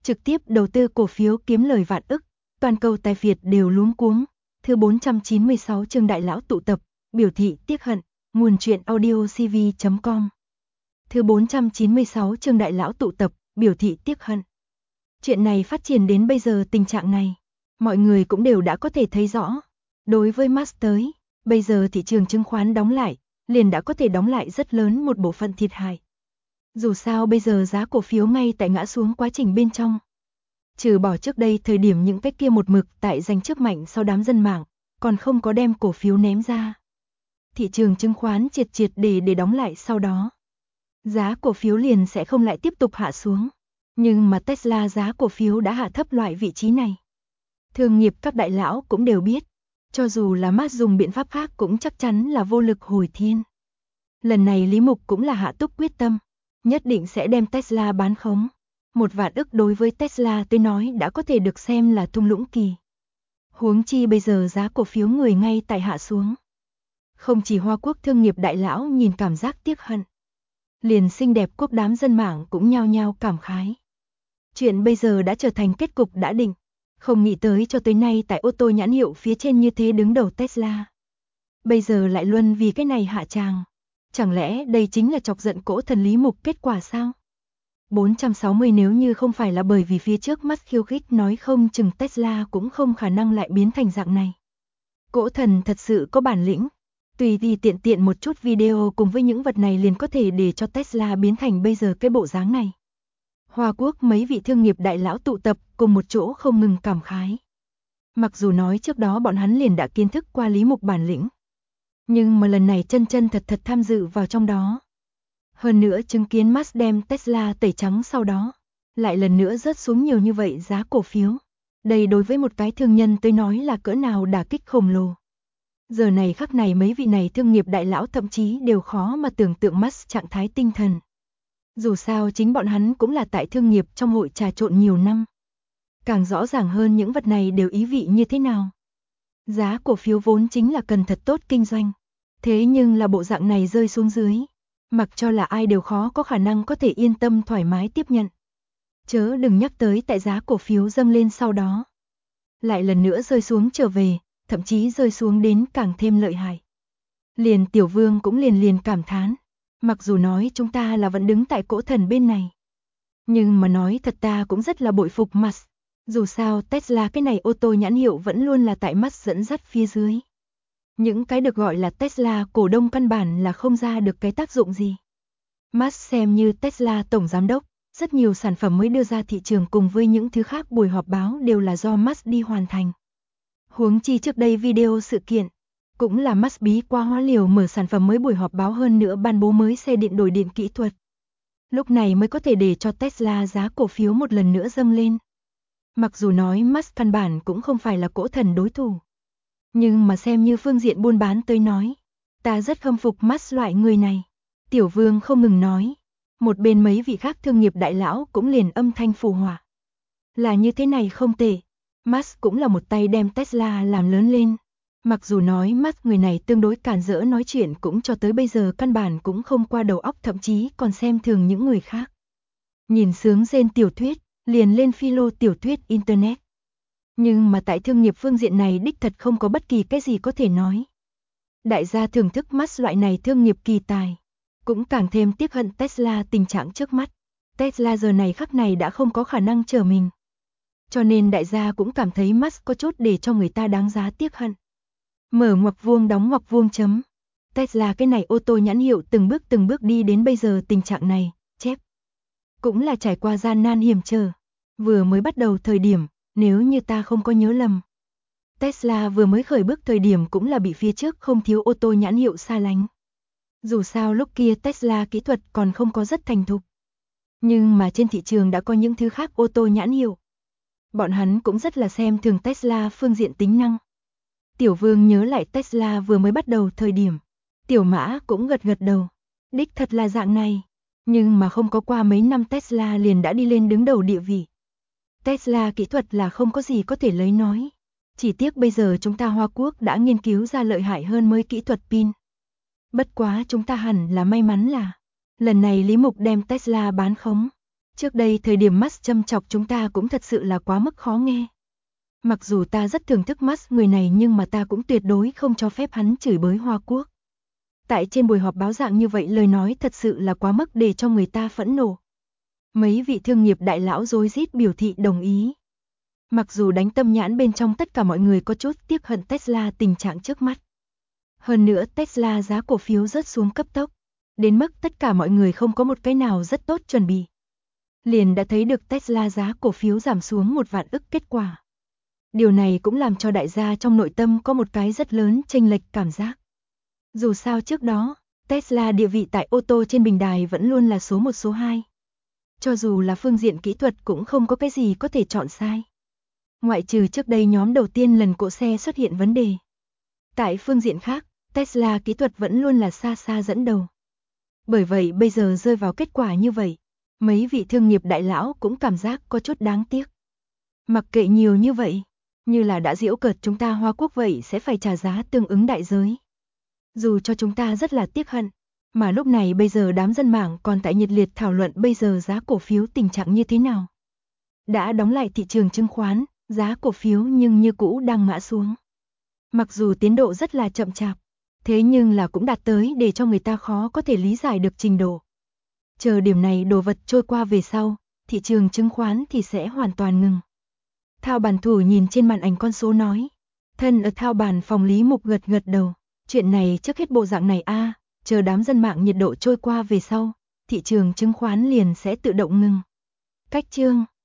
trực tiếp đầu tư cổ phiếu kiếm lời vạn ức, toàn cầu tài phiệt đều luống cuống. Thứ 496 chương Đại lão tụ tập, biểu thị tiếc hận, nguồn truyện audio cv.com. Thứ 496 chương Đại lão tụ tập, biểu thị tiếc hận. Chuyện này phát triển đến bây giờ tình trạng này, mọi người cũng đều đã có thể thấy rõ. Đối với Musk tới, bây giờ thị trường chứng khoán đóng lại, liền đã có thể đóng lại rất lớn một bộ phận thiệt hại. Dù sao bây giờ giá cổ phiếu ngay tại ngã xuống quá trình bên trong. Trừ bỏ trước đây thời điểm những cái kia một mực tại giành trước mạnh sau đám dân mạng, còn không có đem cổ phiếu ném ra. Thị trường chứng khoán triệt để đóng lại sau đó. Giá cổ phiếu liền sẽ không lại tiếp tục hạ xuống. Nhưng mà Tesla giá cổ phiếu đã hạ thấp loại vị trí này. Thương nghiệp các đại lão cũng đều biết, cho dù là Musk dùng biện pháp khác cũng chắc chắn là vô lực hồi thiên. Lần này Lý Mục cũng là hạ túc quyết tâm, nhất định sẽ đem Tesla bán khống. 1 vạn ức đối với Tesla tôi nói đã có thể được xem là thung lũng kỳ. Huống chi bây giờ giá cổ phiếu người ngay tại hạ xuống. Không chỉ Hoa Quốc thương nghiệp đại lão nhìn cảm giác tiếc hận, liền xinh đẹp quốc đám dân mạng cũng nhao nhao cảm khái. Chuyện bây giờ đã trở thành kết cục đã định, không nghĩ tới cho tới nay tại ô tô nhãn hiệu phía trên như thế đứng đầu Tesla. Bây giờ lại luân vì cái này hạ tràng. Chẳng lẽ đây chính là chọc giận cỗ thần Lý Mục kết quả sao? 460 nếu như không phải là bởi vì phía trước mắt khiêu khích nói không chừng Tesla cũng không khả năng lại biến thành dạng này. Cỗ thần thật sự có bản lĩnh. Tùy đi tiện một chút video cùng với những vật này liền có thể để cho Tesla biến thành bây giờ cái bộ dáng này. Hoa Quốc mấy vị thương nghiệp đại lão tụ tập cùng một chỗ không ngừng cảm khái. Mặc dù nói trước đó bọn hắn liền đã kiến thức qua Lý Mục bản lĩnh, nhưng mà lần này chân thật tham dự vào trong đó. Hơn nữa chứng kiến Musk đem Tesla tẩy trắng sau đó, lại lần nữa rớt xuống nhiều như vậy giá cổ phiếu. Đây đối với một cái thương nhân tôi nói là cỡ nào đả kích khổng lồ. Giờ này khắc này mấy vị này thương nghiệp đại lão thậm chí đều khó mà tưởng tượng Musk trạng thái tinh thần. Dù sao chính bọn hắn cũng là tại thương nghiệp trong hội trà trộn nhiều năm. Càng rõ ràng hơn những vật này đều ý vị như thế nào. Giá cổ phiếu vốn chính là cần thật tốt kinh doanh. Thế nhưng là bộ dạng này rơi xuống dưới, mặc cho là ai đều khó có khả năng có thể yên tâm thoải mái tiếp nhận. Chớ đừng nhắc tới tại giá cổ phiếu dâng lên sau đó, lại lần nữa rơi xuống trở về, thậm chí rơi xuống đến càng thêm lợi hại. Liền Tiểu Vương cũng liền cảm thán, mặc dù nói chúng ta là vẫn đứng tại cỗ thần bên này, nhưng mà nói thật ta cũng rất là bội phục Musk. Dù sao Tesla cái này ô tô nhãn hiệu vẫn luôn là tại Musk dẫn dắt phía dưới. Những cái được gọi là Tesla cổ đông căn bản là không ra được cái tác dụng gì. Musk xem như Tesla tổng giám đốc, rất nhiều sản phẩm mới đưa ra thị trường cùng với những thứ khác buổi họp báo đều là do Musk đi hoàn thành. Huống chi trước đây video sự kiện, cũng là Musk bí qua hóa liều mở sản phẩm mới buổi họp báo hơn nữa ban bố mới xe điện đổi điện kỹ thuật. Lúc này mới có thể để cho Tesla giá cổ phiếu một lần nữa dâng lên. Mặc dù nói Musk căn bản cũng không phải là cỗ thần đối thủ, nhưng mà xem như phương diện buôn bán tới nói, ta rất khâm phục Musk loại người này. Tiểu Vương không ngừng nói, một bên mấy vị khác thương nghiệp đại lão cũng liền âm thanh phù hòa. Là như thế này không tệ, Musk cũng là một tay đem Tesla làm lớn lên. Mặc dù nói Musk người này tương đối cản rỡ nói chuyện cũng cho tới bây giờ căn bản cũng không qua đầu óc thậm chí còn xem thường những người khác. Nhìn sướng rên tiểu thuyết, liền lên philo tiểu thuyết Internet. Nhưng mà tại thương nghiệp phương diện này đích thật không có bất kỳ cái gì có thể nói. Đại gia thưởng thức Musk loại này thương nghiệp kỳ tài, cũng càng thêm tiếc hận Tesla tình trạng trước mắt. Tesla giờ này khắc này đã không có khả năng trở mình. Cho nên đại gia cũng cảm thấy Musk có chút để cho người ta đáng giá tiếc hận. Mở ngoặc vuông đóng ngoặc vuông chấm. Tesla cái này ô tô nhãn hiệu từng bước đi đến bây giờ tình trạng này, chép. Cũng là trải qua gian nan hiểm trở. Vừa mới bắt đầu thời điểm, nếu như ta không có nhớ lầm, Tesla vừa mới khởi bước thời điểm cũng là bị phía trước không thiếu ô tô nhãn hiệu xa lánh. Dù sao lúc kia Tesla kỹ thuật còn không có rất thành thục. Nhưng mà trên thị trường đã có những thứ khác ô tô nhãn hiệu. Bọn hắn cũng rất là xem thường Tesla phương diện tính năng. Tiểu Vương nhớ lại Tesla vừa mới bắt đầu thời điểm. Tiểu Mã cũng gật đầu. Đích thật là dạng này. Nhưng mà không có qua mấy năm Tesla liền đã đi lên đứng đầu địa vị. Tesla kỹ thuật là không có gì có thể lấy nói. Chỉ tiếc bây giờ chúng ta Hoa Quốc đã nghiên cứu ra lợi hại hơn mới kỹ thuật pin. Bất quá chúng ta hẳn là may mắn là lần này Lý Mục đem Tesla bán khống. Trước đây thời điểm Musk châm chọc chúng ta cũng thật sự là quá mức khó nghe. Mặc dù ta rất thưởng thức Musk người này nhưng mà ta cũng tuyệt đối không cho phép hắn chửi bới Hoa Quốc. Tại trên buổi họp báo dạng như vậy lời nói thật sự là quá mức để cho người ta phẫn nộ. Mấy vị thương nghiệp đại lão rối rít biểu thị đồng ý. Mặc dù đánh tâm nhãn bên trong tất cả mọi người có chút tiếc hận Tesla tình trạng trước mắt. Hơn nữa Tesla giá cổ phiếu rớt xuống cấp tốc, đến mức tất cả mọi người không có một cái nào rất tốt chuẩn bị. Liền đã thấy được Tesla giá cổ phiếu giảm xuống 1 vạn ức kết quả. Điều này cũng làm cho đại gia trong nội tâm có một cái rất lớn chênh lệch cảm giác. Dù sao trước đó, Tesla địa vị tại ô tô trên bình đài vẫn luôn là số 1 số 2. Cho dù là phương diện kỹ thuật cũng không có cái gì có thể chọn sai. Ngoại trừ trước đây nhóm đầu tiên lần cỗ xe xuất hiện vấn đề. Tại phương diện khác, Tesla kỹ thuật vẫn luôn là xa xa dẫn đầu. Bởi vậy bây giờ rơi vào kết quả như vậy, mấy vị thương nghiệp đại lão cũng cảm giác có chút đáng tiếc. Mặc kệ nhiều như vậy, như là đã giễu cợt chúng ta Hoa Quốc vậy sẽ phải trả giá tương ứng đại giới. Dù cho chúng ta rất là tiếc hận, mà lúc này bây giờ đám dân mạng còn tại nhiệt liệt thảo luận bây giờ giá cổ phiếu tình trạng như thế nào. Đã đóng lại thị trường chứng khoán, giá cổ phiếu nhưng như cũ đang ngã xuống. Mặc dù tiến độ rất là chậm chạp, thế nhưng là cũng đạt tới để cho người ta khó có thể lý giải được trình độ. Chờ điểm này đồ vật trôi qua về sau, thị trường chứng khoán thì sẽ hoàn toàn ngừng. Thao bản thủ nhìn trên màn ảnh con số nói. Thân ở thao bản phòng Lý Mục gật gật đầu. Chuyện này trước hết bộ dạng này chờ đám dân mạng nhiệt độ trôi qua về sau, thị trường chứng khoán liền sẽ tự động ngừng. Cách chương